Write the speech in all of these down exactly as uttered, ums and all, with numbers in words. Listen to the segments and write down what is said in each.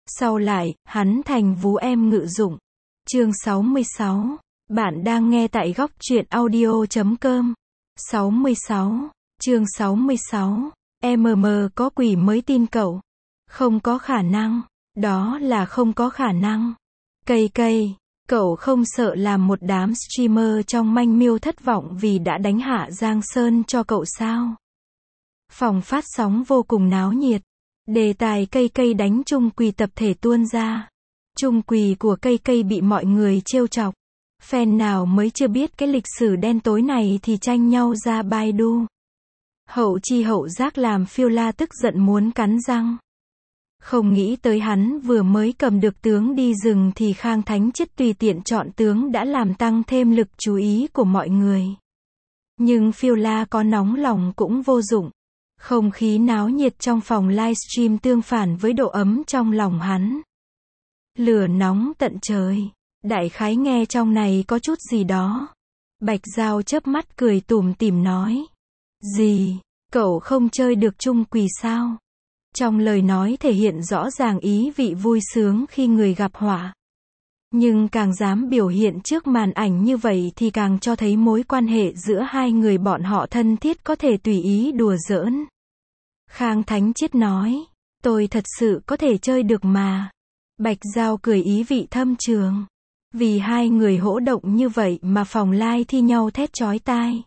Sau lại, hắn thành vú em ngự dụng. Chương sáu mươi sáu. Bạn đang nghe tại góc truyện audio chấm com. sáu mươi sáu. Chương sáu mươi sáu. em em có quỷ mới tin cậu. Không có khả năng. Đó là không có khả năng. Cây cây, cậu không sợ làm một đám streamer trong manh miêu thất vọng vì đã đánh hạ Giang Sơn cho cậu sao? Phòng phát sóng vô cùng náo nhiệt. Đề tài cây cây đánh chung quỳ tập thể tuôn ra. Chung quỳ của cây cây bị mọi người trêu chọc. Fan nào mới chưa biết cái lịch sử đen tối này thì tranh nhau ra Baidu. Hậu chi hậu giác làm Phiêu La tức giận muốn cắn răng. Không nghĩ tới hắn vừa mới cầm được tướng đi rừng thì Khang Thánh Chiết tùy tiện chọn tướng đã làm tăng thêm lực chú ý của mọi người. Nhưng Phiêu La có nóng lòng cũng vô dụng. Không khí náo nhiệt trong phòng livestream tương phản với độ ấm trong lòng hắn. Lửa nóng tận trời. Đại khái nghe trong này có chút gì đó. Bạch Giao chớp mắt cười tủm tỉm nói. Gì? Cậu không chơi được chung quỳ sao? Trong lời nói thể hiện rõ ràng ý vị vui sướng khi người gặp họa. Nhưng càng dám biểu hiện trước màn ảnh như vậy thì càng cho thấy mối quan hệ giữa hai người bọn họ thân thiết có thể tùy ý đùa giỡn. Khang Thánh Chiết nói. Tôi thật sự có thể chơi được mà. Bạch Giao cười ý vị thâm trường. Vì hai người hỗ động như vậy mà phòng live thi nhau thét chói tai.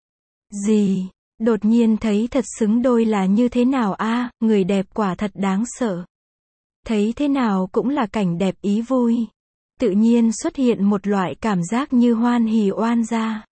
Gì? Đột nhiên thấy thật xứng đôi là như thế nào a, à, người đẹp quả thật đáng sợ. Thấy thế nào cũng là cảnh đẹp ý vui. Tự nhiên xuất hiện một loại cảm giác như hoan hỉ oan gia.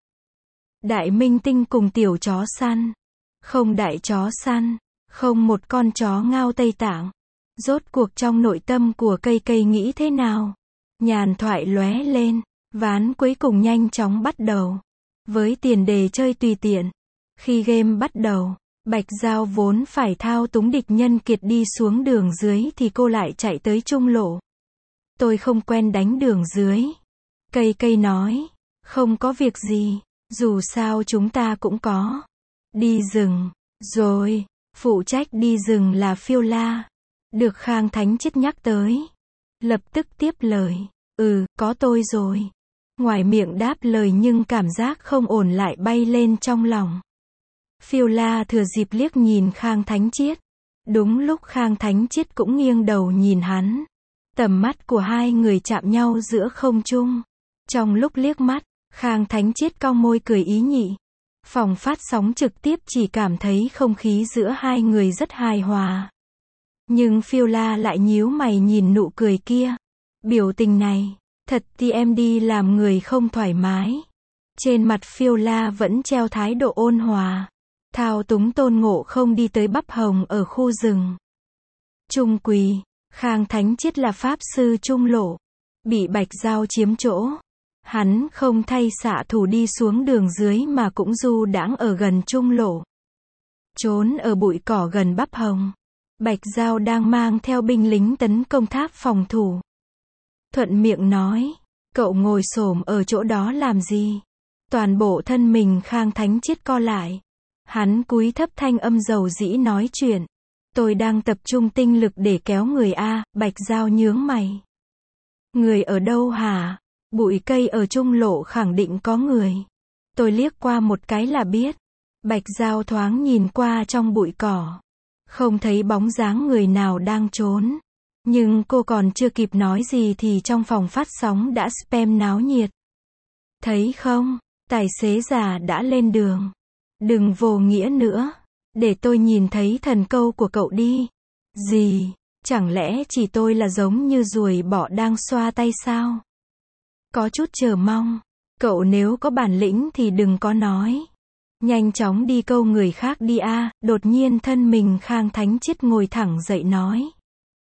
Đại minh tinh cùng tiểu chó săn. Không đại chó săn. Không một con chó ngao Tây Tạng. Rốt cuộc trong nội tâm của cây cây nghĩ thế nào? Nhàn thoại lóe lên. Ván cuối cùng nhanh chóng bắt đầu. Với tiền đề chơi tùy tiện. Khi game bắt đầu, Bạch Giao vốn phải thao túng địch nhân kiệt đi xuống đường dưới thì cô lại chạy tới trung lộ. Tôi không quen đánh đường dưới. Cây cây nói. Không có việc gì. Dù sao chúng ta cũng có. Đi rừng. Rồi. Phụ trách đi rừng là Phiêu La. Được Khang Thánh Chiết nhắc tới. Lập tức tiếp lời. Ừ, có tôi rồi. Ngoài miệng đáp lời nhưng cảm giác không ổn lại bay lên trong lòng. Phiêu La thừa dịp liếc nhìn Khang Thánh Chiết. Đúng lúc Khang Thánh Chiết cũng nghiêng đầu nhìn hắn. Tầm mắt của hai người chạm nhau giữa không trung. Trong lúc liếc mắt, Khang Thánh Chiết cong môi cười ý nhị. Phòng phát sóng trực tiếp chỉ cảm thấy không khí giữa hai người rất hài hòa. Nhưng Phiêu La lại nhíu mày nhìn nụ cười kia. Biểu tình này, thật thì em đi làm người không thoải mái. Trên mặt Phiêu La vẫn treo thái độ ôn hòa. Thao túng Tôn Ngộ Không đi tới bắp hồng ở khu rừng. Trung quỳ, Khang Thánh Chiết là pháp sư trung lộ. Bị Bạch Giao chiếm chỗ. Hắn không thay xạ thủ đi xuống đường dưới mà cũng du đãng ở gần trung lộ. Trốn ở bụi cỏ gần bắp hồng. Bạch Giao đang mang theo binh lính tấn công tháp phòng thủ. Thuận miệng nói. Cậu ngồi xổm ở chỗ đó làm gì? Toàn bộ thân mình Khang Thánh Chiết co lại. Hắn cúi thấp thanh âm dầu dĩ nói chuyện. Tôi đang tập trung tinh lực để kéo người a. Bạch Giao nhướng mày. Người ở đâu hả? Bụi cây ở trung lộ khẳng định có người. Tôi liếc qua một cái là biết. Bạch Giao thoáng nhìn qua trong bụi cỏ. Không thấy bóng dáng người nào đang trốn. Nhưng cô còn chưa kịp nói gì thì trong phòng phát sóng đã spam náo nhiệt. Thấy không? Tài xế già đã lên đường. Đừng vô nghĩa nữa. Để tôi nhìn thấy thần câu của cậu đi. Gì? Chẳng lẽ chỉ tôi là giống như ruồi bọ đang xoa tay sao? Có chút chờ mong. Cậu nếu có bản lĩnh thì đừng có nói. Nhanh chóng đi câu người khác đi a. À. Đột nhiên thân mình Khang Thánh Chiết ngồi thẳng dậy nói.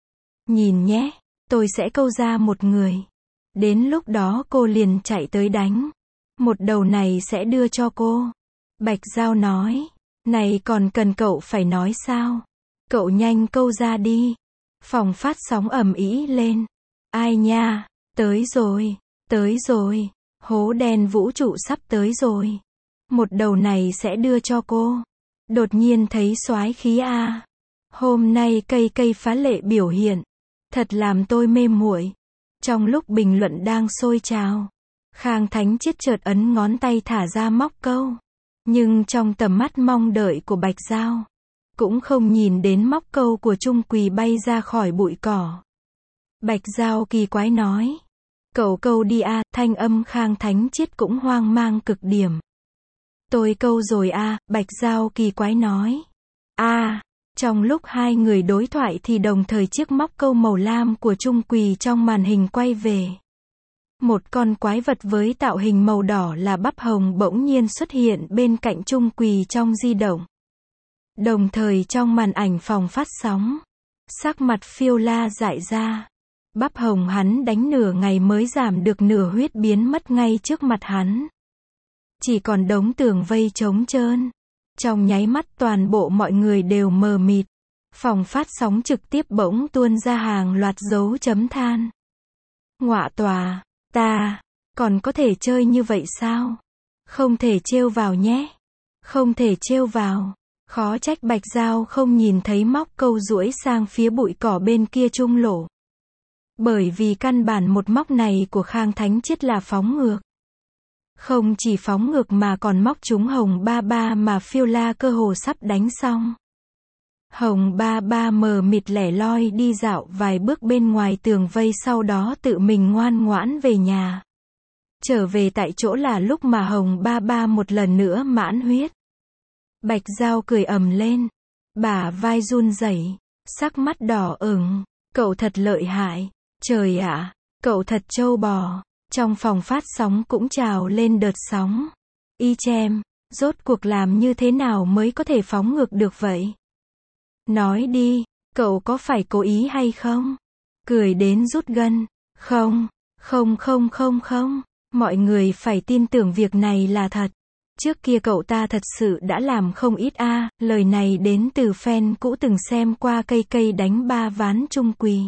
Nhìn nhé, tôi sẽ câu ra một người. Đến lúc đó cô liền chạy tới đánh. Một đầu này sẽ đưa cho cô. Bạch Giao nói. Này còn cần cậu phải nói sao? Cậu nhanh câu ra đi. Phòng phát sóng ầm ĩ lên. Ai nha? Tới rồi. Tới rồi. Hố đen vũ trụ sắp tới rồi. Một đầu này sẽ đưa cho cô. Đột nhiên thấy soái khí a. Hôm nay cây cây phá lệ biểu hiện. Thật làm tôi mê muội. Trong lúc bình luận đang sôi trào, Khang Thánh Triết chợt ấn ngón tay thả ra móc câu. Nhưng trong tầm mắt mong đợi của Bạch Giao, cũng không nhìn đến móc câu của Trung Quỳ bay ra khỏi bụi cỏ. Bạch Giao kỳ quái nói. Cậu câu đi a, thanh âm Khang Thánh Triết cũng hoang mang cực điểm. Tôi câu rồi a, Bạch Giao kỳ quái nói. A, trong lúc hai người đối thoại thì đồng thời chiếc móc câu màu lam của Trung Quỳ trong màn hình quay về. Một con quái vật với tạo hình màu đỏ là bắp hồng bỗng nhiên xuất hiện bên cạnh Trung Quỳ trong di động. Đồng thời trong màn ảnh phòng phát sóng, sắc mặt Phiêu La dại ra. Bắp hồng hắn đánh nửa ngày mới giảm được nửa huyết biến mất ngay trước mặt hắn. Chỉ còn đống tường vây trống trơn. Trong nháy mắt toàn bộ mọi người đều mờ mịt. Phòng phát sóng trực tiếp bỗng tuôn ra hàng loạt dấu chấm than. Ngọa tòa, ta, còn có thể chơi như vậy sao? Không thể trêu vào nhé. Không thể trêu vào. Khó trách Bạch Giao không nhìn thấy móc câu duỗi sang phía bụi cỏ bên kia trung lộ. Bởi vì căn bản một móc này của Khang Thánh Triết là phóng ngược. Không chỉ phóng ngược mà còn móc trúng Hồng Ba Ba mà Phiêu La cơ hồ sắp đánh xong. Hồng Ba Ba mờ mịt lẻ loi đi dạo vài bước bên ngoài tường vây, sau đó tự mình ngoan ngoãn về nhà. Trở về tại chỗ là lúc mà Hồng Ba Ba một lần nữa mãn huyết. Bạch Giao cười ầm lên, bả vai run rẩy, sắc mắt đỏ ửng. Cậu thật lợi hại. Trời ạ, cậu thật trâu bò. Trong phòng phát sóng cũng trào lên đợt sóng. Y chem, rốt cuộc làm như thế nào mới có thể phóng ngược được vậy? Nói đi, cậu có phải cố ý hay không? Cười đến rút gân. Không, không không không không. Mọi người phải tin tưởng việc này là thật. Trước kia cậu ta thật sự đã làm không ít a. À, lời này đến từ fan cũ từng xem qua cây cây đánh ba ván Trung Quỳ.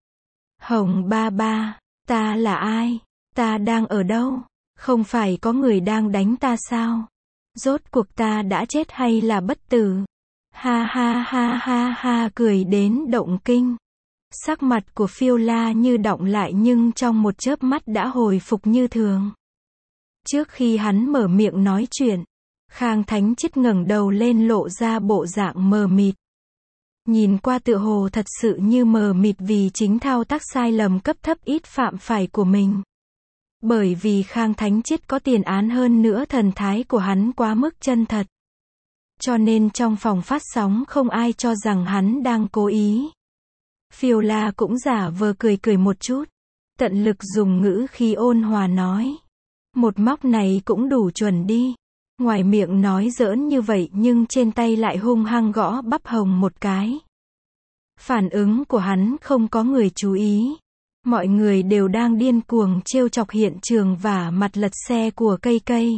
Hồng Ba Ba, ta là ai? Ta đang ở đâu? Không phải có người đang đánh ta sao? Rốt cuộc ta đã chết hay là bất tử? Ha ha ha ha ha, cười đến động kinh. Sắc mặt của Phiêu La như đọng lại nhưng trong một chớp mắt đã hồi phục như thường. Trước khi hắn mở miệng nói chuyện, Khang Thánh Triết ngẩng đầu lên lộ ra bộ dạng mờ mịt. Nhìn qua tựa hồ thật sự như mờ mịt vì chính thao tác sai lầm cấp thấp ít phạm phải của mình. Bởi vì Khang Thánh Triết có tiền án hơn nữa thần thái của hắn quá mức chân thật. Cho nên trong phòng phát sóng không ai cho rằng hắn đang cố ý. Phiêu La cũng giả vờ cười cười một chút. Tận lực dùng ngữ khí ôn hòa nói. Một móc này cũng đủ chuẩn đi. Ngoài miệng nói giỡn như vậy nhưng trên tay lại hung hăng gõ bắp hồng một cái. Phản ứng của hắn không có người chú ý. Mọi người đều đang điên cuồng trêu chọc hiện trường và mặt lật xe của cây cây.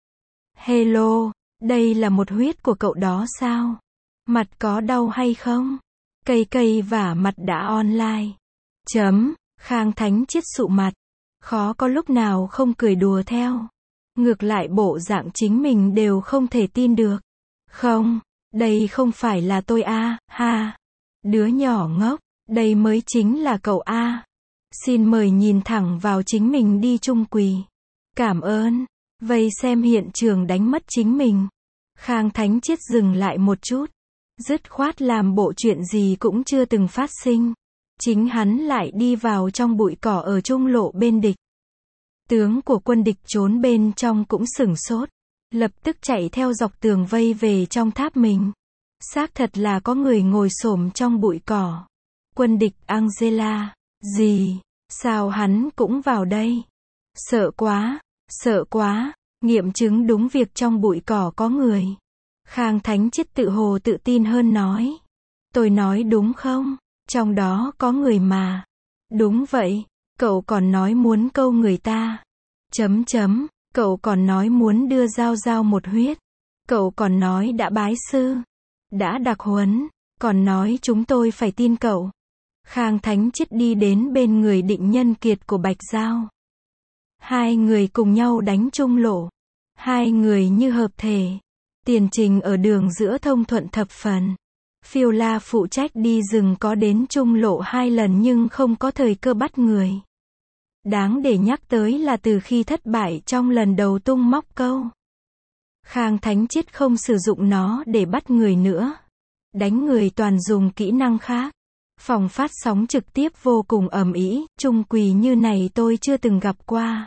Hello, đây là một huyết của cậu đó sao? Mặt có đau hay không? Cây cây và mặt đã online. Chấm, Khang Thánh Triết sụ mặt. Khó có lúc nào không cười đùa theo. Ngược lại bộ dạng chính mình đều không thể tin được. Không, đây không phải là tôi a, à, ha. Đứa nhỏ ngốc, đây mới chính là cậu a. À. Xin mời nhìn thẳng vào chính mình đi Trung Quỳ. Cảm ơn. Vây xem hiện trường đánh mất chính mình. Khang Thánh Triết dừng lại một chút. Dứt khoát làm bộ chuyện gì cũng chưa từng phát sinh. Chính hắn lại đi vào trong bụi cỏ ở trung lộ bên địch. Tướng của quân địch trốn bên trong cũng sửng sốt. Lập tức chạy theo dọc tường vây về trong tháp mình. Xác thật là có người ngồi xổm trong bụi cỏ. Quân địch Angela. Gì? Sao hắn cũng vào đây? Sợ quá, sợ quá. Nghiệm chứng đúng việc trong bụi cỏ có người. Khang Thánh Triết tự hồ tự tin hơn nói. Tôi nói đúng không? Trong đó có người mà. Đúng vậy. Cậu còn nói muốn câu người ta. Chấm chấm. Cậu còn nói muốn đưa Giao Giao một huyết. Cậu còn nói đã bái sư. Đã đặc huấn. Còn nói chúng tôi phải tin cậu. Khang Thánh Triết đi đến bên người Định Nhân Kiệt của Bạch Giao. Hai người cùng nhau đánh trung lộ. Hai người như hợp thể. Tiền trình ở đường giữa thông thuận thập phần. Phiêu La phụ trách đi rừng có đến Trung Lộ hai lần nhưng không có thời cơ bắt người. Đáng để nhắc tới là từ khi thất bại trong lần đầu tung móc câu, Khang Thánh Triết không sử dụng nó để bắt người nữa. Đánh người toàn dùng kỹ năng khác. Phòng phát sóng trực tiếp vô cùng ầm ĩ, Trung Quỳ như này tôi chưa từng gặp qua.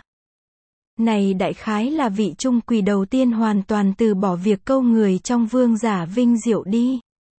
Này đại khái là vị Trung Quỳ đầu tiên hoàn toàn từ bỏ việc câu người trong vương giả vinh diệu đi.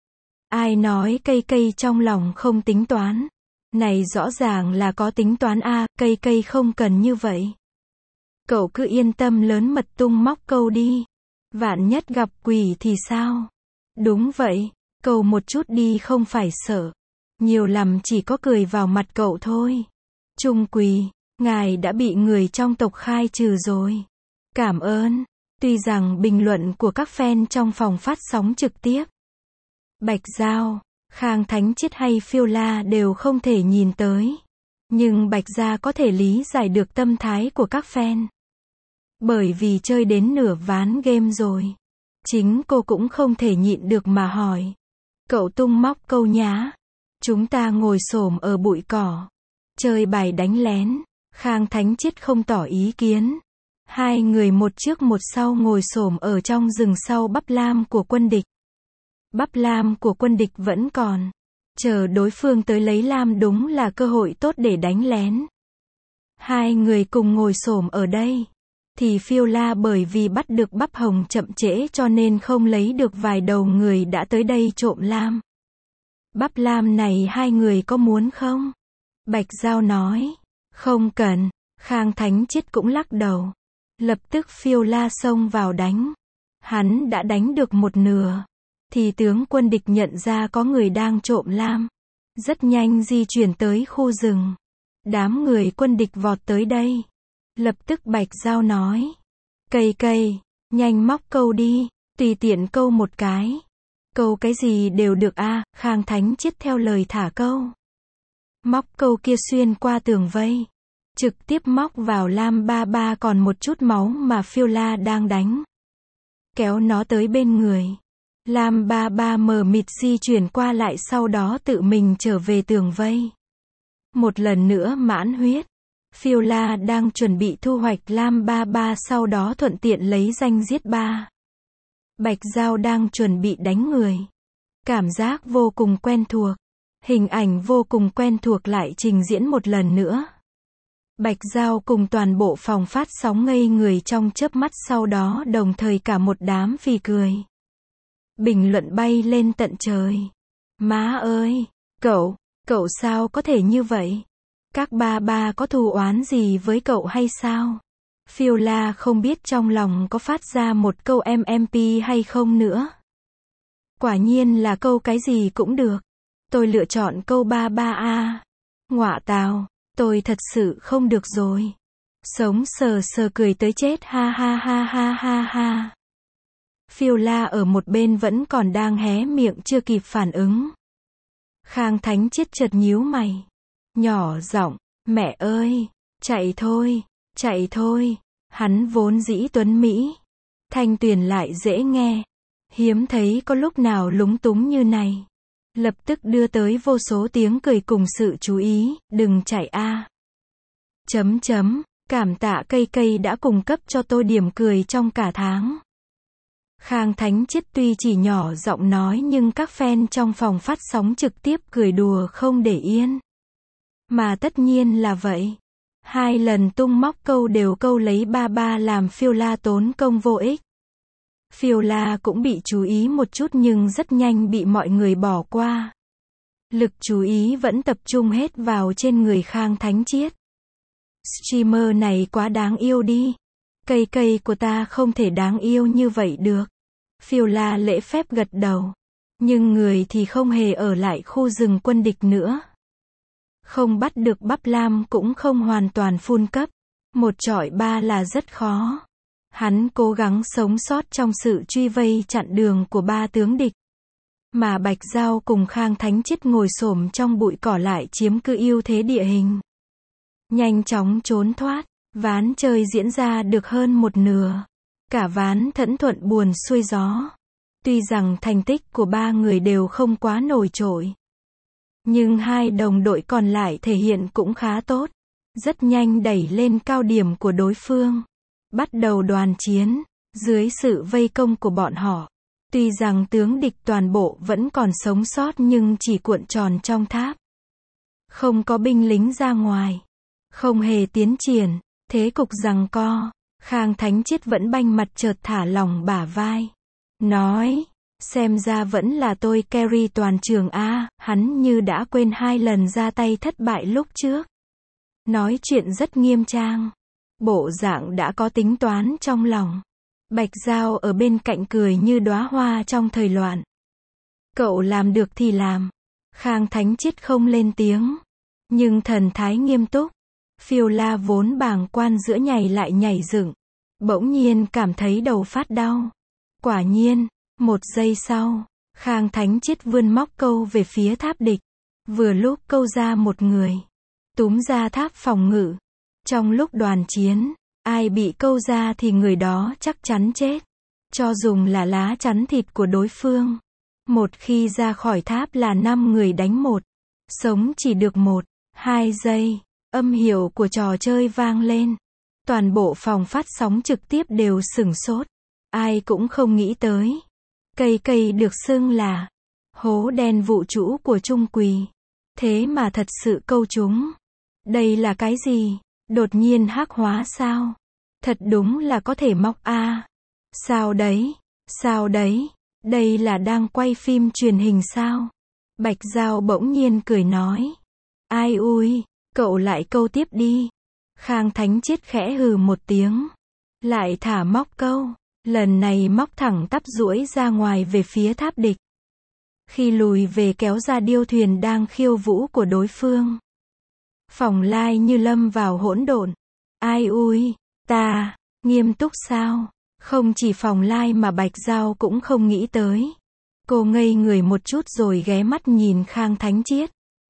Ai nói cây cây trong lòng không tính toán. Này rõ ràng là có tính toán a, cây cây không cần như vậy. Cậu cứ yên tâm lớn mật tung móc câu đi. Vạn nhất gặp quỷ thì sao? Đúng vậy, câu một chút đi không phải sợ. Nhiều lắm chỉ có cười vào mặt cậu thôi. Trung Quỳ, ngài đã bị người trong tộc khai trừ rồi. Cảm ơn. Tuy rằng bình luận của các fan trong phòng phát sóng trực tiếp, Bạch Giao, Khang Thánh Triết hay Phiêu La đều không thể nhìn tới. Nhưng Bạch Gia có thể lý giải được tâm thái của các fan. Bởi vì chơi đến nửa ván game rồi. Chính cô cũng không thể nhịn được mà hỏi. Cậu tung móc câu nhá. Chúng ta ngồi xổm ở bụi cỏ. Chơi bài đánh lén. Khang Thánh Triết không tỏ ý kiến. Hai người một trước một sau ngồi xổm ở trong rừng sau bắp lam của quân địch. Bắp lam của quân địch vẫn còn. Chờ đối phương tới lấy lam đúng là cơ hội tốt để đánh lén. Hai người cùng ngồi xổm ở đây. Thì Phiêu La bởi vì bắt được bắp hồng chậm trễ cho nên không lấy được vài đầu người đã tới đây trộm lam. Bắp lam này hai người có muốn không? Bạch Giao nói. Không cần. Khang Thánh Triết cũng lắc đầu. Lập tức Phiêu La xông vào đánh. Hắn đã đánh được một nửa. Thì tướng quân địch nhận ra có người đang trộm lam. Rất nhanh di chuyển tới khu rừng. Đám người quân địch vọt tới đây. Lập tức Bạch Giao nói. Cây cây, nhanh móc câu đi, tùy tiện câu một cái. Câu cái gì đều được a, Khang Thánh Triết theo lời thả câu. Móc câu kia xuyên qua tường vây. Trực tiếp móc vào lam ba ba còn một chút máu mà Phiêu La đang đánh. Kéo nó tới bên người. Lam ba ba mờ mịt di chuyển qua lại sau đó tự mình trở về tường vây. Một lần nữa mãn huyết. Phiêu La đang chuẩn bị thu hoạch lam ba ba sau đó thuận tiện lấy danh giết ba. Bạch Giao đang chuẩn bị đánh người. Cảm giác vô cùng quen thuộc. Hình ảnh vô cùng quen thuộc lại trình diễn một lần nữa. Bạch Giao cùng toàn bộ phòng phát sóng ngây người trong chớp mắt sau đó đồng thời cả một đám phì cười. Bình luận bay lên tận trời. Má ơi, cậu, cậu sao có thể như vậy? Các ba ba có thù oán gì với cậu hay sao? Phiêu La không biết trong lòng có phát ra một câu em em pê hay không nữa. Quả nhiên là câu cái gì cũng được. Tôi lựa chọn câu ba ba a. Ngọa tào, tôi thật sự không được rồi. Sống sờ sờ cười tới chết ha ha ha ha ha ha. Phiêu La ở một bên vẫn còn đang hé miệng chưa kịp phản ứng. Khang Thánh Triết chợt nhíu mày. Nhỏ giọng, mẹ ơi, chạy thôi, chạy thôi. Hắn vốn dĩ tuấn Mỹ. Thanh tuyền lại dễ nghe. Hiếm thấy có lúc nào lúng túng như này. Lập tức đưa tới vô số tiếng cười cùng sự chú ý, đừng chạy a. Chấm chấm, cảm tạ cây cây đã cung cấp cho tôi điểm cười trong cả tháng. Khang Thánh Triết tuy chỉ nhỏ giọng nói nhưng các fan trong phòng phát sóng trực tiếp cười đùa không để yên. Mà tất nhiên là vậy. Hai lần tung móc câu đều câu lấy ba ba làm Phiêu La tốn công vô ích. Phiêu La cũng bị chú ý một chút nhưng rất nhanh bị mọi người bỏ qua. Lực chú ý vẫn tập trung hết vào trên người Khang Thánh Triết. Streamer này quá đáng yêu đi. Cây cây của ta không thể đáng yêu như vậy được. Phiêu La lễ phép gật đầu. Nhưng người thì không hề ở lại khu rừng quân địch nữa. Không bắt được bắp lam cũng không hoàn toàn full cấp. Một chọi ba là rất khó. Hắn cố gắng sống sót trong sự truy vây chặn đường của ba tướng địch. Mà Bạch Giao cùng Khang Thánh Triết ngồi xổm trong bụi cỏ lại chiếm cứ ưu thế địa hình. Nhanh chóng trốn thoát. Ván chơi diễn ra được hơn một nửa. Cả ván thẫn thuận buồn xuôi gió. Tuy rằng thành tích của ba người đều không quá nổi trội, nhưng hai đồng đội còn lại thể hiện cũng khá tốt. Rất nhanh đẩy lên cao điểm của đối phương. Bắt đầu đoàn chiến. Dưới sự vây công của bọn họ, tuy rằng tướng địch toàn bộ vẫn còn sống sót nhưng chỉ cuộn tròn trong tháp. Không có binh lính ra ngoài. Không hề tiến triển. Thế cục giằng co. Khang Thánh Triết vẫn banh mặt chợt thả lỏng bả vai. Nói, xem ra vẫn là tôi carry toàn trường a. Hắn như đã quên hai lần ra tay thất bại lúc trước. Nói chuyện rất nghiêm trang. Bộ dạng đã có tính toán trong lòng. Bạch Giao ở bên cạnh cười như đóa hoa trong thời loạn. Cậu làm được thì làm. Khang Thánh Triết không lên tiếng, nhưng thần thái nghiêm túc. Phiêu La vốn bàng quan giữa nhảy lại nhảy dựng. Bỗng nhiên cảm thấy đầu phát đau. Quả nhiên, một giây sau, Khang Thánh Triết vươn móc câu về phía tháp địch. Vừa lúc câu ra một người. Túm ra tháp phòng ngự. Trong lúc đoàn chiến, ai bị câu ra thì người đó chắc chắn chết. Cho dùng là lá chắn thịt của đối phương. Một khi ra khỏi tháp là năm người đánh một. Sống chỉ được một, hai giây. Âm hiệu của trò chơi vang lên. Toàn bộ phòng phát sóng trực tiếp đều sửng sốt. Ai cũng không nghĩ tới. Cây cây được xưng là hố đen vũ trụ của Trung Quỳ. Thế mà thật sự câu chúng. Đây là cái gì? Đột nhiên hắc hóa sao? Thật đúng là có thể móc a. À. Sao đấy? Sao đấy? Đây là đang quay phim truyền hình sao? Bạch Giao bỗng nhiên cười nói. Ai ui, cậu lại câu tiếp đi. Khang Thánh Triết khẽ hừ một tiếng. Lại thả móc câu. Lần này móc thẳng tắp duỗi ra ngoài về phía tháp địch. Khi lùi về kéo ra điêu thuyền đang khiêu vũ của đối phương. Phòng lai như lâm vào hỗn độn. Ai ui, ta, nghiêm túc sao? Không chỉ phòng lai mà Bạch Giao cũng không nghĩ tới. Cô ngây người một chút rồi ghé mắt nhìn Khang Thánh Triết.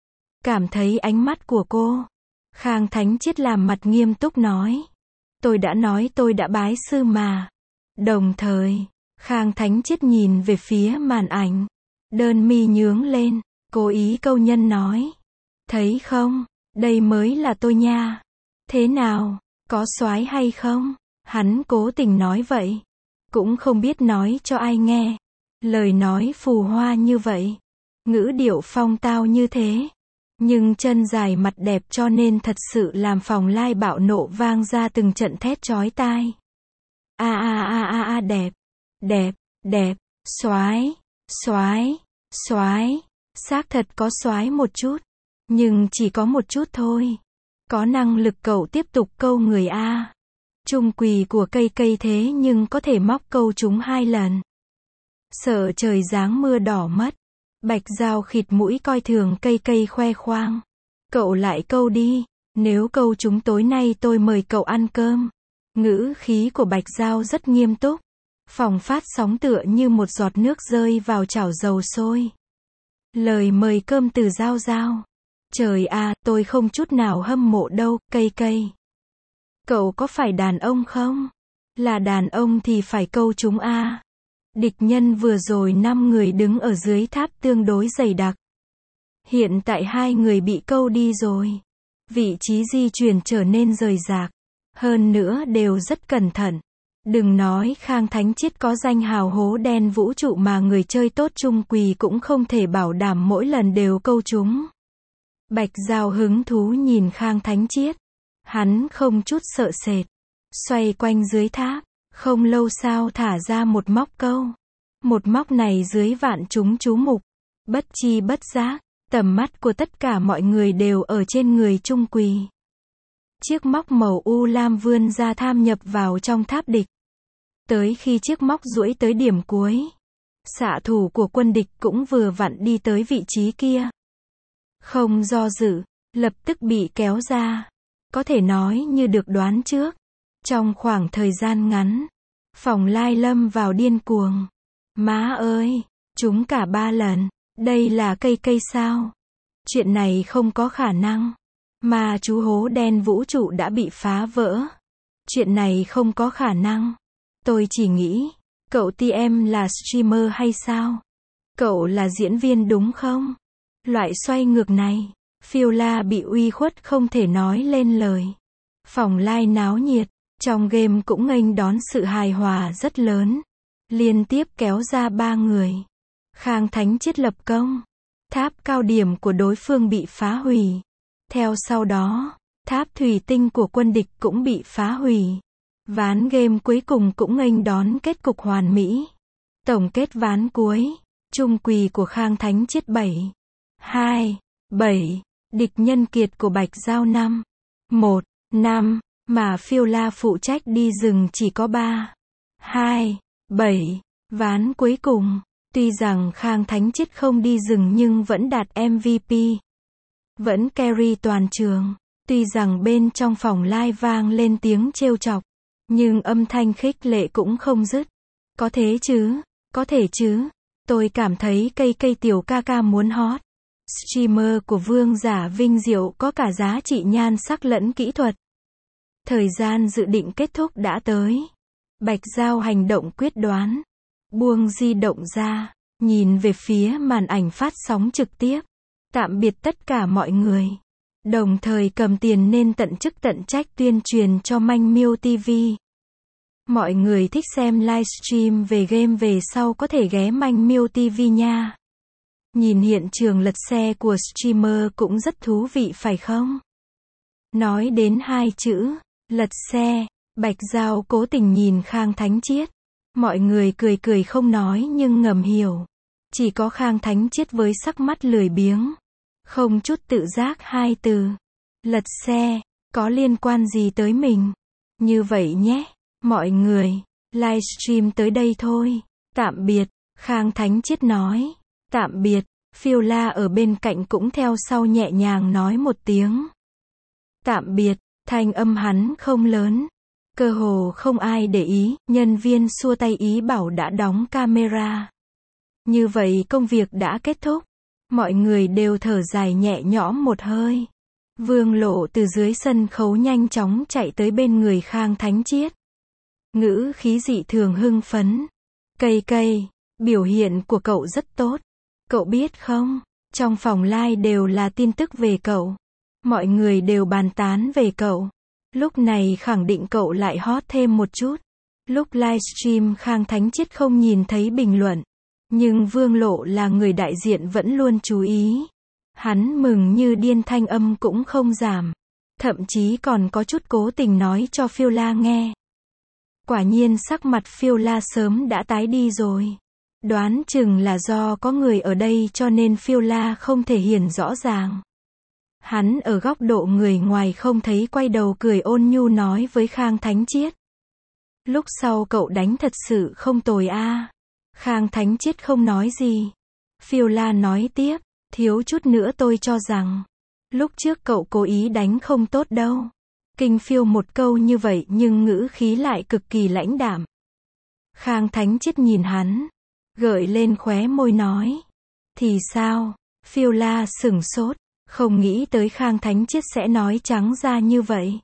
Cảm thấy ánh mắt của cô. Khang Thánh Triết làm mặt nghiêm túc nói. Tôi đã nói tôi đã bái sư mà. Đồng thời, Khang Thánh Triết nhìn về phía màn ảnh. Đơn mi nhướng lên, cố ý câu nhân nói. Thấy không, đây mới là tôi nha. Thế nào, có soái hay không? Hắn cố tình nói vậy. Cũng không biết nói cho ai nghe. Lời nói phù hoa như vậy. Ngữ điệu phong tao như thế. Nhưng chân dài mặt đẹp cho nên thật sự làm phòng lai bạo nộ vang ra từng trận thét chói tai. A a a a a đẹp, đẹp, đẹp, soái, soái, soái, xác thật có soái một chút, nhưng chỉ có một chút thôi. Có năng lực cậu tiếp tục câu người a. Trung Quỳ của cây cây thế nhưng có thể móc câu chúng hai lần. Sợ trời giáng mưa đỏ mất. Bạch Giao khịt mũi coi thường cây cây khoe khoang. Cậu lại câu đi, nếu câu chúng tối nay tôi mời cậu ăn cơm. Ngữ khí của Bạch Giao rất nghiêm túc. Phòng phát sóng tựa như một giọt nước rơi vào chảo dầu sôi. Lời mời cơm từ Giao Giao. Trời à, tôi không chút nào hâm mộ đâu, cây cây. Cậu có phải đàn ông không? Là đàn ông thì phải câu chúng a. À. Địch nhân vừa rồi năm người đứng ở dưới tháp tương đối dày đặc. Hiện tại hai người bị câu đi rồi. Vị trí di chuyển trở nên rời rạc. Hơn nữa đều rất cẩn thận. Đừng nói Khang Thánh Triết có danh hào hố đen vũ trụ mà người chơi tốt Trung Quỳ cũng không thể bảo đảm mỗi lần đều câu chúng. Bạch Giao hứng thú nhìn Khang Thánh Triết. Hắn không chút sợ sệt. Xoay quanh dưới tháp. Không lâu sau thả ra một móc câu. Một móc này dưới vạn chúng chú mục. Bất chi bất giác, tầm mắt của tất cả mọi người đều ở trên người Trung Quỳ. Chiếc móc màu u lam vươn ra tham nhập vào trong tháp địch. Tới khi chiếc móc duỗi tới điểm cuối, xạ thủ của quân địch cũng vừa vặn đi tới vị trí kia. Không do dự, lập tức bị kéo ra. Có thể nói như được đoán trước. Trong khoảng thời gian ngắn, phòng lai lâm vào điên cuồng. Má ơi, chúng cả ba lần. Đây là cây cây sao? Chuyện này không có khả năng. Mà chú hố đen vũ trụ đã bị phá vỡ. Chuyện này không có khả năng. Tôi chỉ nghĩ, Cậu ti em là streamer hay sao? Cậu là diễn viên đúng không? Loại xoay ngược này. Fiola bị uy khuất không thể nói lên lời. Phòng live náo nhiệt, trong game cũng nghênh đón sự hài hòa rất lớn. Liên tiếp kéo ra ba người. Khang Thánh Triết lập công. Tháp cao điểm của đối phương bị phá hủy. Theo sau đó, tháp thủy tinh của quân địch cũng bị phá hủy. Ván game cuối cùng cũng nghênh đón kết cục hoàn mỹ. Tổng kết ván cuối, chung quỳ của Khang Thánh Triết bảy, hai, bảy, địch nhân kiệt của Bạch Giao năm, một, năm, mà Fiola phụ trách đi rừng chỉ có ba, hai, bảy. Ván cuối cùng, tuy rằng Khang Thánh Triết không đi rừng nhưng vẫn đạt em vê pê. Vẫn carry toàn trường, tuy rằng bên trong phòng live vang lên tiếng trêu chọc, nhưng âm thanh khích lệ cũng không dứt. Có thế chứ, có thể chứ, tôi cảm thấy cây cây tiểu ca ca muốn hot. Streamer của Vương Giả Vinh Diệu có cả giá trị nhan sắc lẫn kỹ thuật. Thời gian dự định kết thúc đã tới. Bạch Giao hành động quyết đoán. Buông di động ra, nhìn về phía màn ảnh phát sóng trực tiếp. Tạm biệt tất cả mọi người. Đồng thời cầm tiền nên tận chức tận trách tuyên truyền cho Manh Miêu ti vi. Mọi người thích xem livestream về game về sau có thể ghé Manh Miêu ti vi nha. Nhìn hiện trường lật xe của streamer cũng rất thú vị phải không? Nói đến hai chữ, lật xe, Bạch Giao cố tình nhìn Khang Thánh Triết. Mọi người cười cười không nói nhưng ngầm hiểu. Chỉ có Khang Thánh Triết với sắc mắt lười biếng. Không chút tự giác hai từ. Lật xe, có liên quan gì tới mình? Như vậy nhé, mọi người, livestream tới đây thôi. Tạm biệt, Khang Thánh Triết nói. Tạm biệt, Fiola ở bên cạnh cũng theo sau nhẹ nhàng nói một tiếng. Tạm biệt, thanh âm hắn không lớn. Cơ hồ không ai để ý, nhân viên xua tay ý bảo đã đóng camera. Như vậy công việc đã kết thúc. Mọi người đều thở dài nhẹ nhõm một hơi. Vương Lộ từ dưới sân khấu nhanh chóng chạy tới bên người Khang Thánh Triết. Ngữ khí dị thường hưng phấn. Cây cây, biểu hiện của cậu rất tốt. Cậu biết không, trong phòng live đều là tin tức về cậu. Mọi người đều bàn tán về cậu. Lúc này khẳng định cậu lại hot thêm một chút. Lúc livestream Khang Thánh Triết không nhìn thấy bình luận. Nhưng Vương Lộ là người đại diện vẫn luôn chú ý. Hắn mừng như điên thanh âm cũng không giảm. Thậm chí còn có chút cố tình nói cho Fiola nghe. Quả nhiên sắc mặt Fiola sớm đã tái đi rồi. Đoán chừng là do có người ở đây cho nên Fiola không thể hiển rõ ràng. Hắn ở góc độ người ngoài không thấy quay đầu cười ôn nhu nói với Khang Thánh Triết. Lúc sau cậu đánh thật sự không tồi a. Khang Thánh Triết không nói gì. Fiola nói tiếp, thiếu chút nữa tôi cho rằng, lúc trước cậu cố ý đánh không tốt đâu. Kinh phiêu một câu như vậy nhưng ngữ khí lại cực kỳ lãnh đạm. Khang Thánh Triết nhìn hắn, gợi lên khóe môi nói. Thì sao? Fiola sửng sốt, không nghĩ tới Khang Thánh Triết sẽ nói trắng ra như vậy.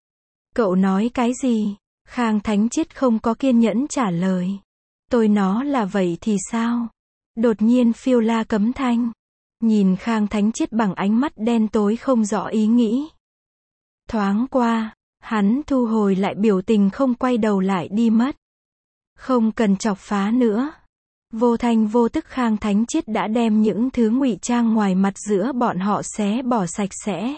Cậu nói cái gì? Khang Thánh Triết không có kiên nhẫn trả lời. Tôi nó là vậy thì sao? Đột nhiên Fiola cấm thanh. Nhìn Khang Thánh Triết bằng ánh mắt đen tối không rõ ý nghĩ. Thoáng qua, hắn thu hồi lại biểu tình không quay đầu lại đi mất. Không cần chọc phá nữa. Vô thanh vô tức Khang Thánh Triết đã đem những thứ ngụy trang ngoài mặt giữa bọn họ xé bỏ sạch sẽ.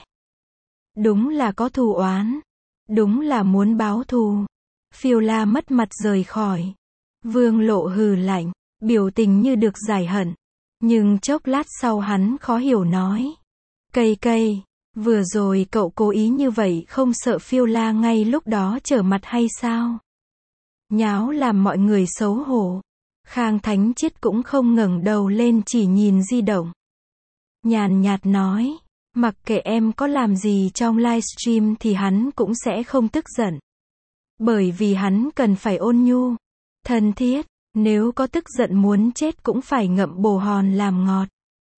Đúng là có thù oán. Đúng là muốn báo thù. Fiola mất mặt rời khỏi. Vương Lộ hừ lạnh, biểu tình như được giải hận. Nhưng chốc lát sau hắn khó hiểu nói. Cây cây, vừa rồi cậu cố ý như vậy không sợ Fiola ngay lúc đó trở mặt hay sao? Nháo làm mọi người xấu hổ. Khang Thánh Triết cũng không ngẩng đầu lên chỉ nhìn di động. Nhàn nhạt nói, mặc kệ em có làm gì trong livestream thì hắn cũng sẽ không tức giận. Bởi vì hắn cần phải ôn nhu, thân thiết, nếu có tức giận muốn chết cũng phải ngậm bồ hòn làm ngọt.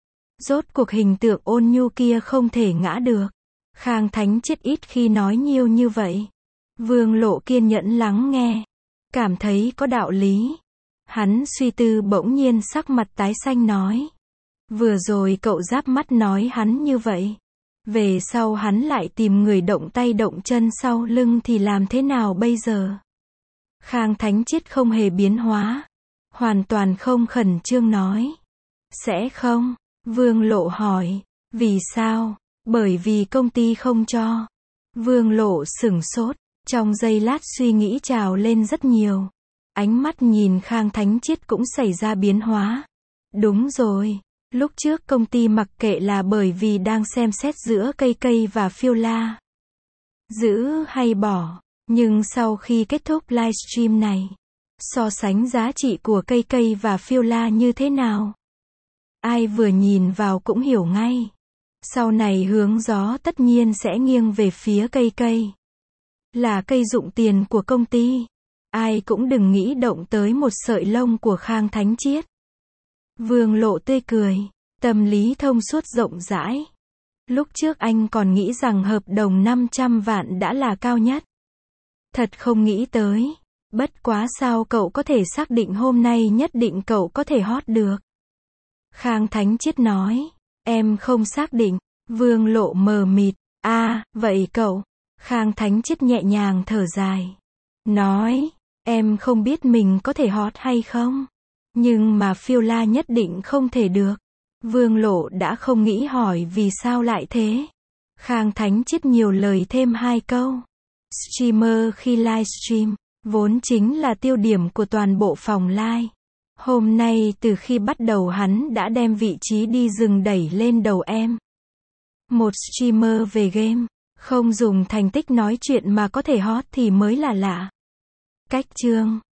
Rốt cuộc hình tượng ôn nhu kia không thể ngã được. Khang Thánh Triết ít khi nói nhiều như vậy. Vương Lộ kiên nhẫn lắng nghe, cảm thấy có đạo lý. Hắn suy tư bỗng nhiên sắc mặt tái xanh nói. Vừa rồi cậu giáp mắt nói hắn như vậy. Về sau hắn lại tìm người động tay động chân sau lưng thì làm thế nào bây giờ? Khang Thánh Triết không hề biến hóa. Hoàn toàn không khẩn trương nói. Sẽ không? Vương Lộ hỏi. Vì sao? Bởi vì công ty không cho. Vương Lộ sửng sốt. Trong giây lát suy nghĩ trào lên rất nhiều. Ánh mắt nhìn Khang Thánh Triết cũng xảy ra biến hóa. Đúng rồi. Lúc trước công ty mặc kệ là bởi vì đang xem xét giữa cây cây và phiêu la. Giữ hay bỏ. Nhưng sau khi kết thúc livestream này, so sánh giá trị của cây cây và phiêu la như thế nào? Ai vừa nhìn vào cũng hiểu ngay. Sau này hướng gió tất nhiên sẽ nghiêng về phía cây cây. Là cây dụng tiền của công ty. Ai cũng đừng nghĩ động tới một sợi lông của Khang Thánh Triết. Vương Lộ tươi cười. Tâm lý thông suốt rộng rãi. Lúc trước anh còn nghĩ rằng hợp đồng năm trăm vạn đã là cao nhất. Thật không nghĩ tới. Bất quá sao cậu có thể xác định hôm nay nhất định cậu có thể hot được? Khang Thánh Triết nói. Em không xác định. Vương Lộ mờ mịt. À, vậy cậu? Khang Thánh Triết nhẹ nhàng thở dài. Nói. Em không biết mình có thể hot hay không. Nhưng mà phiêu la nhất định không thể được. Vương Lộ đã không nghĩ hỏi vì sao lại thế. Khang Thánh Triết nhiều lời thêm hai câu. Streamer khi livestream, vốn chính là tiêu điểm của toàn bộ phòng live. Hôm nay từ khi bắt đầu hắn đã đem vị trí đi rừng đẩy lên đầu em. Một streamer về game, không dùng thành tích nói chuyện mà có thể hot thì mới là lạ. Cách chương